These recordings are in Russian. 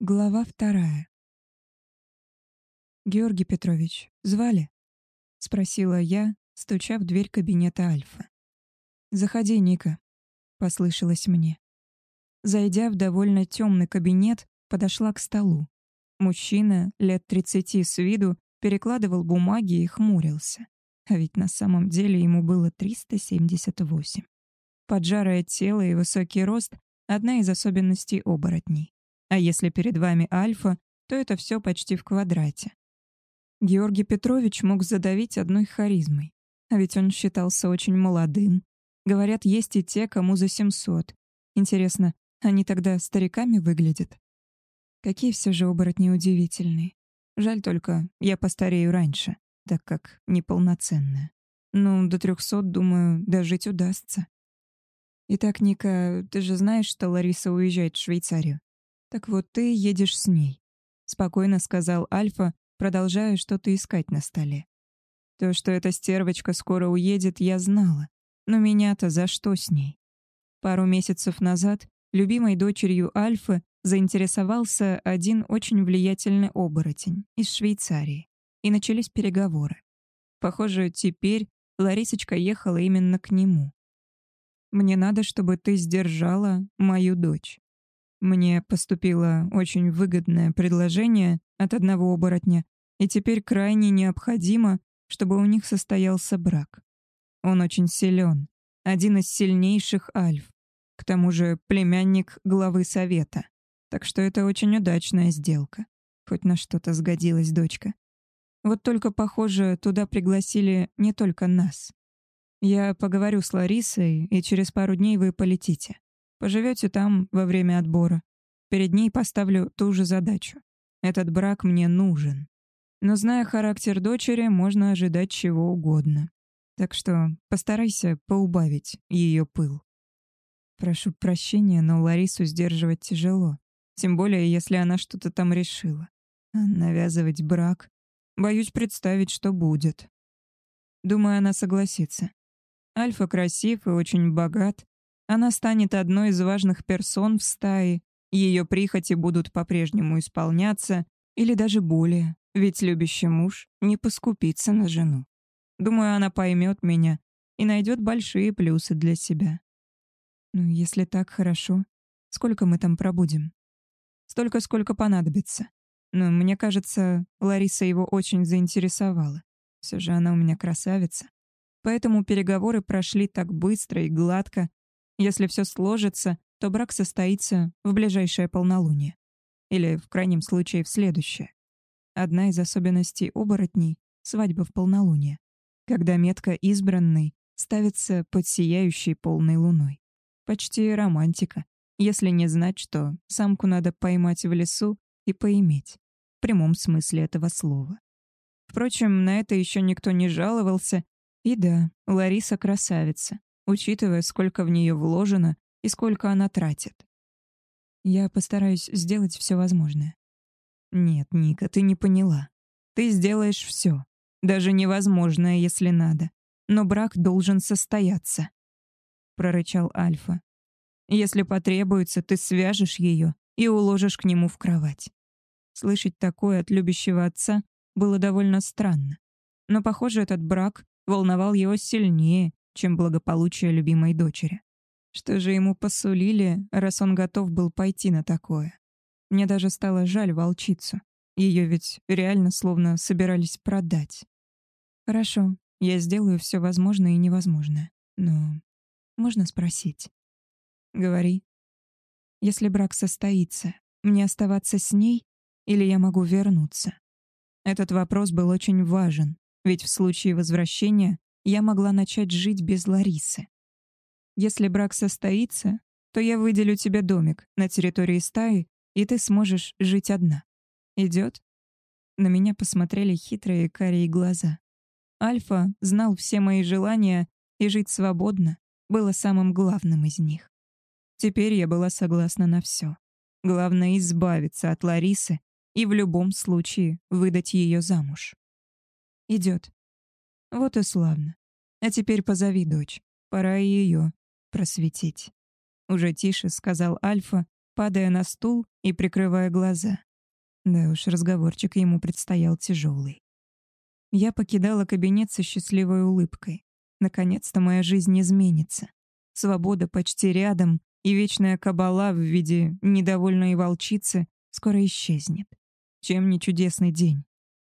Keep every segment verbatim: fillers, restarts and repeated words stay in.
Глава вторая. «Георгий Петрович, звали?» — спросила я, стуча в дверь кабинета Альфа. «Заходи, Ника», — послышалось мне. Зайдя в довольно темный кабинет, подошла к столу. Мужчина, лет тридцати с виду, перекладывал бумаги и хмурился. А ведь на самом деле ему было триста семьдесят восемь. Поджарое тело и высокий рост — одна из особенностей оборотней. А если перед вами Альфа, то это все почти в квадрате. Георгий Петрович мог задавить одной харизмой. А ведь он считался очень молодым. Говорят, есть и те, кому за семьсот. Интересно, они тогда стариками выглядят? Какие все же оборотни удивительные. Жаль только, я постарею раньше, так как неполноценная. Ну, до трехсот, думаю, дожить удастся. Итак, Ника, ты же знаешь, что Лариса уезжает в Швейцарию? Так вот, ты едешь с ней, спокойно сказал Альфа, продолжая что-то искать на столе. То, что эта стервочка скоро уедет, я знала. Но меня-то за что с ней? Пару месяцев назад любимой дочерью Альфы заинтересовался один очень влиятельный оборотень из Швейцарии, и начались переговоры. Похоже, теперь Ларисочка ехала именно к нему. «Мне надо, чтобы ты сдержала мою дочь. Мне поступило очень выгодное предложение от одного оборотня, и теперь крайне необходимо, чтобы у них состоялся брак. Он очень силен, один из сильнейших альф, к тому же племянник главы совета. Так что это очень удачная сделка. Хоть на что-то сгодилась дочка. Вот только, похоже, туда пригласили не только нас. Я поговорю с Ларисой, и через пару дней вы полетите. Поживете там во время отбора. Перед ней поставлю ту же задачу. Этот брак мне нужен. Но, зная характер дочери, можно ожидать чего угодно. Так что постарайся поубавить ее пыл. Прошу прощения, но Ларису сдерживать тяжело. Тем более, если она что-то там решила. А навязывать брак... Боюсь представить, что будет. Думаю, она согласится. Альфа красив и очень богат. Она станет одной из важных персон в стае. Ее прихоти будут по-прежнему исполняться, или даже более, ведь любящий муж не поскупится на жену. Думаю, она поймет меня и найдет большие плюсы для себя. Ну, если так, хорошо. Сколько мы там пробудем? Столько, сколько понадобится. Но мне кажется, Лариса его очень заинтересовала. Все же она у меня красавица. Поэтому переговоры прошли так быстро и гладко. Если все сложится, то брак состоится в ближайшее полнолуние. Или, в крайнем случае, в следующее. Одна из особенностей оборотней — свадьба в полнолуние, когда метка избранной ставится под сияющей полной луной. Почти романтика, если не знать, что самку надо поймать в лесу и поиметь, в прямом смысле этого слова. Впрочем, на это еще никто не жаловался. И да, Лариса красавица, учитывая, сколько в нее вложено и сколько она тратит. Я постараюсь сделать все возможное. Нет, Ника, ты не поняла. Ты сделаешь все, даже невозможное, если надо. Но брак должен состояться, прорычал Альфа. Если потребуется, ты свяжешь ее и уложишь к нему в кровать. Слышать такое от любящего отца было довольно странно. Но, похоже, этот брак волновал его сильнее, чем благополучие любимой дочери. Что же ему посулили, раз он готов был пойти на такое? Мне даже стало жаль волчицу. Ее ведь реально словно собирались продать. Хорошо, я сделаю все возможное и невозможное. Но можно спросить? Говори. Если брак состоится, мне оставаться с ней или я могу вернуться? Этот вопрос был очень важен, ведь в случае возвращения я могла начать жить без Ларисы. Если брак состоится, то я выделю тебе домик на территории стаи, и ты сможешь жить одна. Идет? На меня посмотрели хитрые карие глаза. Альфа знал все мои желания, и жить свободно было самым главным из них. Теперь я была согласна на все. Главное — избавиться от Ларисы и в любом случае выдать ее замуж. Идет. Вот и славно. А теперь позови дочь. Пора и ее просветить. Уже тише сказал Альфа, падая на стул и прикрывая глаза. Да уж, разговорчик ему предстоял тяжелый. Я покидала кабинет со счастливой улыбкой. Наконец-то моя жизнь изменится. Свобода почти рядом, и вечная кабала в виде недовольной волчицы скоро исчезнет. Чем не чудесный день?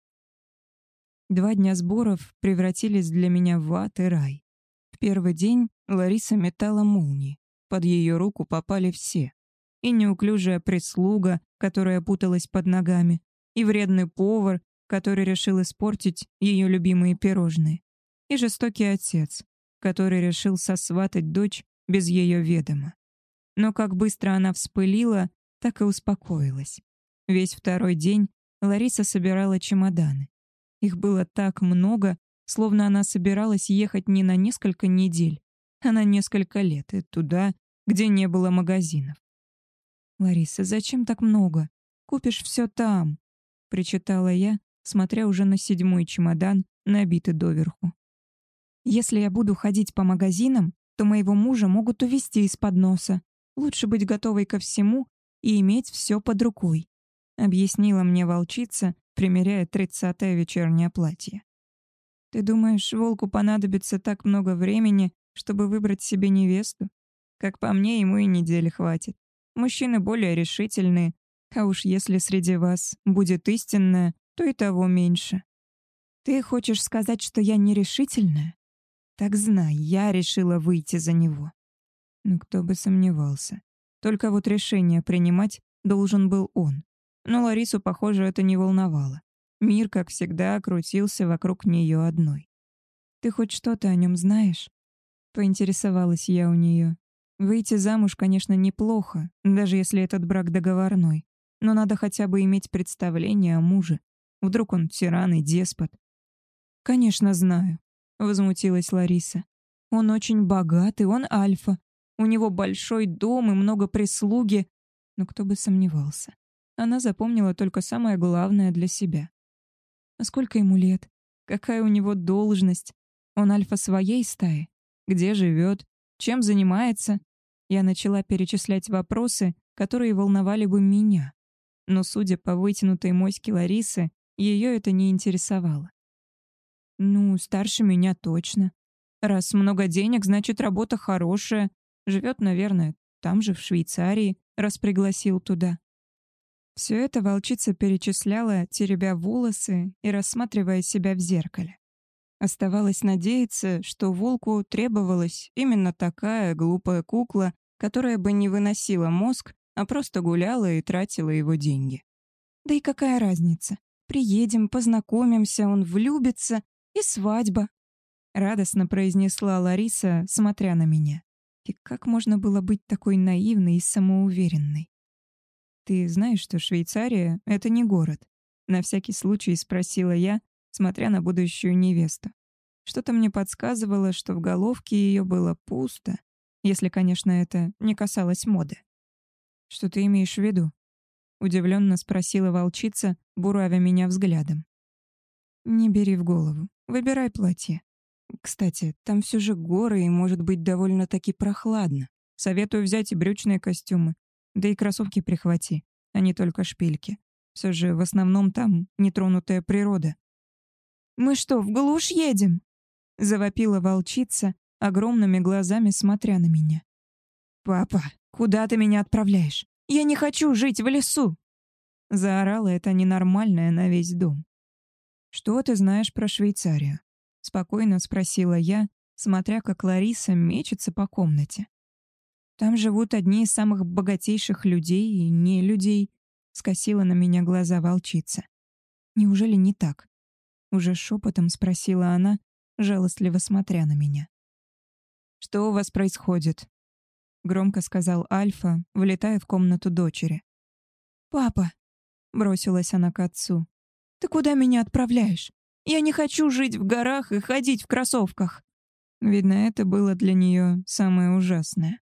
Два дня сборов превратились для меня в ад и рай. В первый день Лариса метала молнии. Под ее руку попали все. И неуклюжая прислуга, которая путалась под ногами, и вредный повар, который решил испортить ее любимые пирожные, и жестокий отец, который решил сосватать дочь без ее ведома. Но как быстро она вспылила, так и успокоилась. Весь второй день Лариса собирала чемоданы. Их было так много, словно она собиралась ехать не на несколько недель, а на несколько лет, и туда, где не было магазинов. «Лариса, зачем так много? Купишь все там», — причитала я, смотря уже на седьмой чемодан, набитый доверху. «Если я буду ходить по магазинам, то моего мужа могут увезти из-под носа. Лучше быть готовой ко всему и иметь все под рукой», — объяснила мне волчица, примеряя тридцатое вечернее платье. «Ты думаешь, волку понадобится так много времени, чтобы выбрать себе невесту? Как по мне, ему и недели хватит. Мужчины более решительные, а уж если среди вас будет истинная, то и того меньше». «Ты хочешь сказать, что я нерешительная? Так знай, я решила выйти за него». Ну, кто бы сомневался. Только вот решение принимать должен был он. Но Ларису, похоже, это не волновало. Мир, как всегда, крутился вокруг нее одной. «Ты хоть что-то о нем знаешь?» — поинтересовалась я у нее. «Выйти замуж, конечно, неплохо, даже если этот брак договорной. Но надо хотя бы иметь представление о муже. Вдруг он тиран и деспот». «Конечно, знаю», — возмутилась Лариса. «Он очень богатый, он альфа. У него большой дом и много прислуги». Но кто бы сомневался. Она запомнила только самое главное для себя. А сколько ему лет? Какая у него должность? Он альфа своей стаи? Где живет? Чем занимается? Я начала перечислять вопросы, которые волновали бы меня. Но, судя по вытянутой моське Ларисы, ее это не интересовало. «Ну, старше меня точно. Раз много денег, значит, работа хорошая. Живет, наверное, там же, в Швейцарии, раз пригласил туда». Все это волчица перечисляла, теребя волосы и рассматривая себя в зеркале. Оставалось надеяться, что волку требовалась именно такая глупая кукла, которая бы не выносила мозг, а просто гуляла и тратила его деньги. Да и какая разница? Приедем, познакомимся, он влюбится, и свадьба. Радостно произнесла Лариса, смотря на меня. И как можно было быть такой наивной и самоуверенной? «Ты знаешь, что Швейцария — это не город?» На всякий случай спросила я, смотря на будущую невесту. Что-то мне подсказывало, что в головке ее было пусто, если, конечно, это не касалось моды. «Что ты имеешь в виду?» — удивленно спросила волчица, буравя меня взглядом. «Не бери в голову. Выбирай платье. Кстати, там все же горы и может быть довольно-таки прохладно. Советую взять и брючные костюмы. Да и кроссовки прихвати, а не только шпильки. Все же в основном там нетронутая природа». «Мы что, в глушь едем?» — завопила волчица, огромными глазами смотря на меня. «Папа, куда ты меня отправляешь? Я не хочу жить в лесу!» Заорала это ненормальное на весь дом. «Что ты знаешь про Швейцарию?» — спокойно спросила я, смотря как Лариса мечется по комнате. «Там живут одни из самых богатейших людей и не людей», — скосила на меня глаза волчица. «Неужели не так?» — уже шепотом спросила она, жалостливо смотря на меня. «Что у вас происходит?» — громко сказал Альфа, влетая в комнату дочери. «Папа», — бросилась она к отцу, — «ты куда меня отправляешь? Я не хочу жить в горах и ходить в кроссовках». Видно, это было для нее самое ужасное.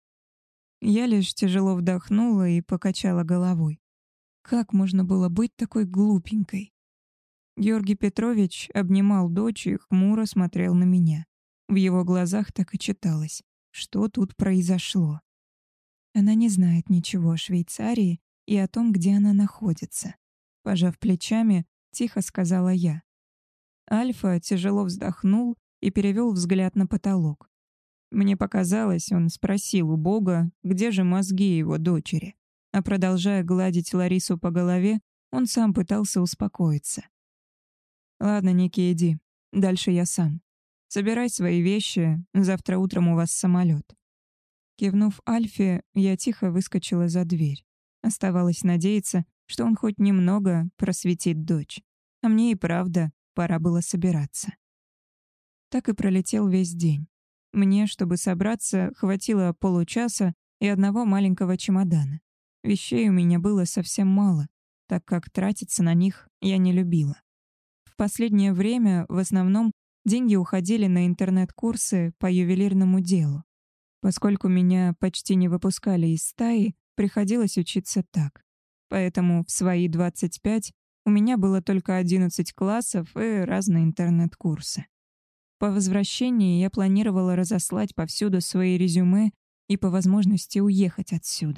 Я лишь тяжело вдохнула и покачала головой. Как можно было быть такой глупенькой? Георгий Петрович обнимал дочь и хмуро смотрел на меня. В его глазах так и читалось, что тут произошло. Она не знает ничего о Швейцарии и о том, где она находится. Пожав плечами, тихо сказала я. Альфа тяжело вздохнул и перевел взгляд на потолок. Мне показалось, он спросил у Бога, где же мозги его дочери. А продолжая гладить Ларису по голове, он сам пытался успокоиться. «Ладно, Ники, иди. Дальше я сам. Собирай свои вещи, завтра утром у вас самолет». Кивнув Альфе, я тихо выскочила за дверь. Оставалось надеяться, что он хоть немного просветит дочь. А мне и правда пора было собираться. Так и пролетел весь день. Мне, чтобы собраться, хватило получаса и одного маленького чемодана. Вещей у меня было совсем мало, так как тратиться на них я не любила. В последнее время в основном деньги уходили на интернет-курсы по ювелирному делу. Поскольку меня почти не выпускали из стаи, приходилось учиться так. Поэтому в свои двадцать пять у меня было только одиннадцать классов и разные интернет-курсы. По возвращении я планировала разослать повсюду свои резюме и по возможности уехать отсюда.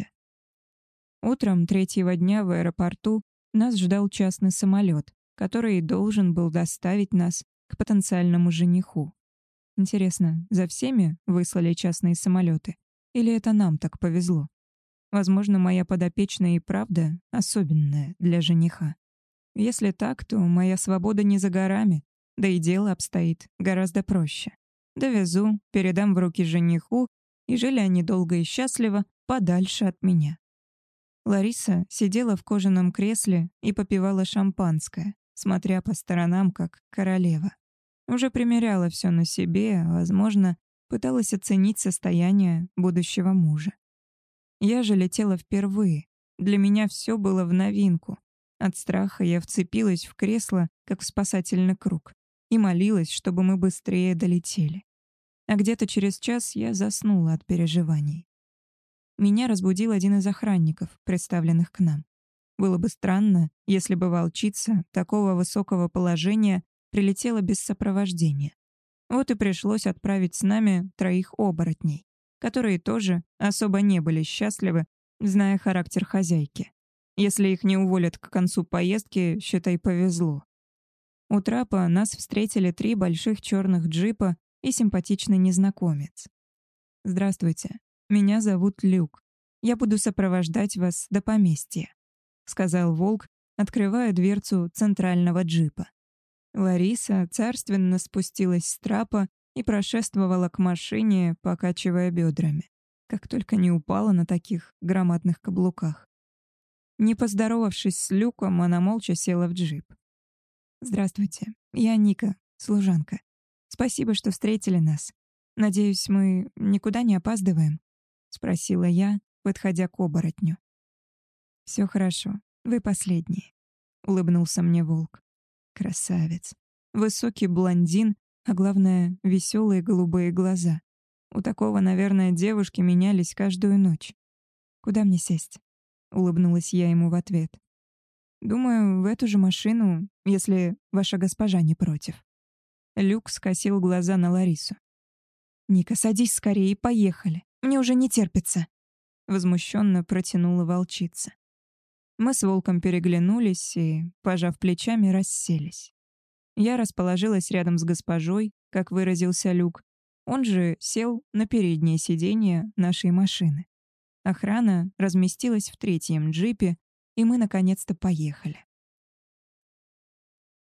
Утром третьего дня в аэропорту нас ждал частный самолет, который должен был доставить нас к потенциальному жениху. Интересно, за всеми выслали частные самолеты? Или это нам так повезло? Возможно, моя подопечная и правда особенная для жениха. Если так, то моя свобода не за горами, да и дело обстоит гораздо проще. Довезу, передам в руки жениху, и жили они долго и счастливо подальше от меня. Лариса сидела в кожаном кресле и попивала шампанское, смотря по сторонам, как королева. Уже примеряла все на себе, а, возможно, пыталась оценить состояние будущего мужа. Я же летела впервые. Для меня все было в новинку. От страха я вцепилась в кресло, как в спасательный круг, и молилась, чтобы мы быстрее долетели. А где-то через час я заснула от переживаний. Меня разбудил один из охранников, представленных к нам. Было бы странно, если бы волчица такого высокого положения прилетела без сопровождения. Вот и пришлось отправить с нами троих оборотней, которые тоже особо не были счастливы, зная характер хозяйки. Если их не уволят к концу поездки, считай, повезло. У трапа нас встретили три больших черных джипа и симпатичный незнакомец. «Здравствуйте, меня зовут Люк. Я буду сопровождать вас до поместья», — сказал Волк, открывая дверцу центрального джипа. Лариса царственно спустилась с трапа и прошествовала к машине, покачивая бедрами. Как только не упала на таких громадных каблуках. Не поздоровавшись с Люком, она молча села в джип. «Здравствуйте, я Ника, служанка. Спасибо, что встретили нас. Надеюсь, мы никуда не опаздываем?» — спросила я, подходя к оборотню. «Все хорошо, вы последние», — улыбнулся мне Волк. Красавец. Высокий блондин, а главное, веселые голубые глаза. У такого, наверное, девушки менялись каждую ночь. «Куда мне сесть?» — улыбнулась я ему в ответ. «Думаю, в эту же машину, если ваша госпожа не против». Люк скосил глаза на Ларису. «Ника, садись скорее и поехали. Мне уже не терпится», — возмущенно протянула волчица. Мы с Волком переглянулись и, пожав плечами, расселись. Я расположилась рядом с госпожой, как выразился Люк. Он же сел на переднее сиденье нашей машины. Охрана разместилась в третьем джипе, и мы наконец-то поехали.